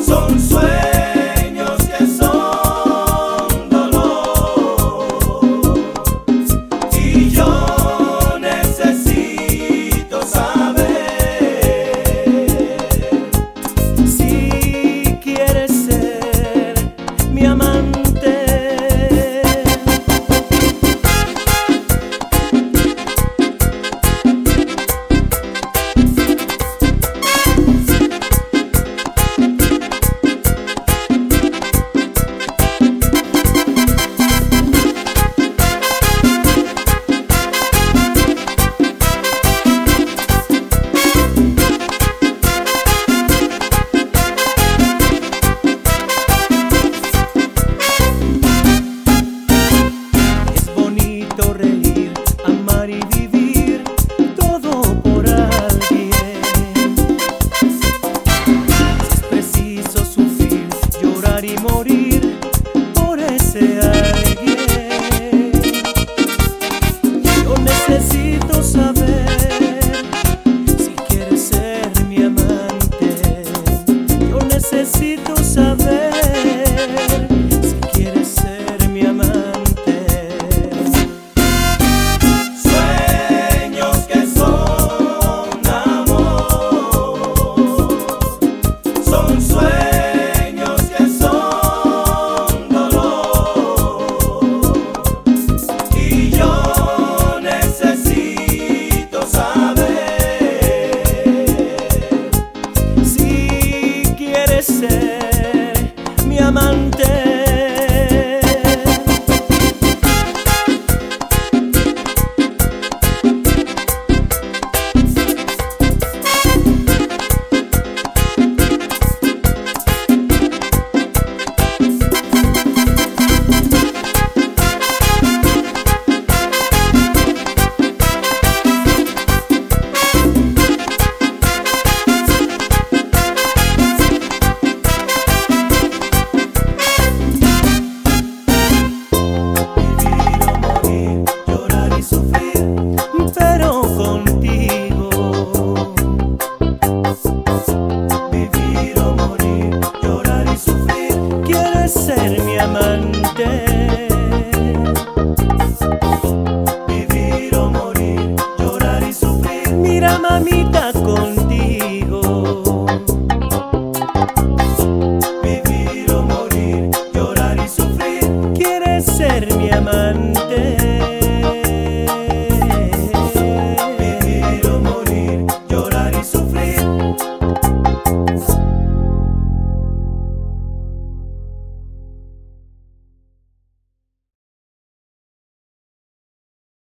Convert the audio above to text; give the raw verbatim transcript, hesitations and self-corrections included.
Son sueños que son dolor, y yo necesito saber si quieres ser mi amante. Reír, amar y vivir, todo por alguien. Es preciso sufrir, llorar y morir por ese alguien. Yo necesito saber si quieres ser mi amante. Yo necesito saber si quieres ser mi amante. Son sueños que son dolor, y yo necesito saber si quieres ser mi amante. Ser mi amante, vivir o morir, llorar y sufrir. Mira, mamita, con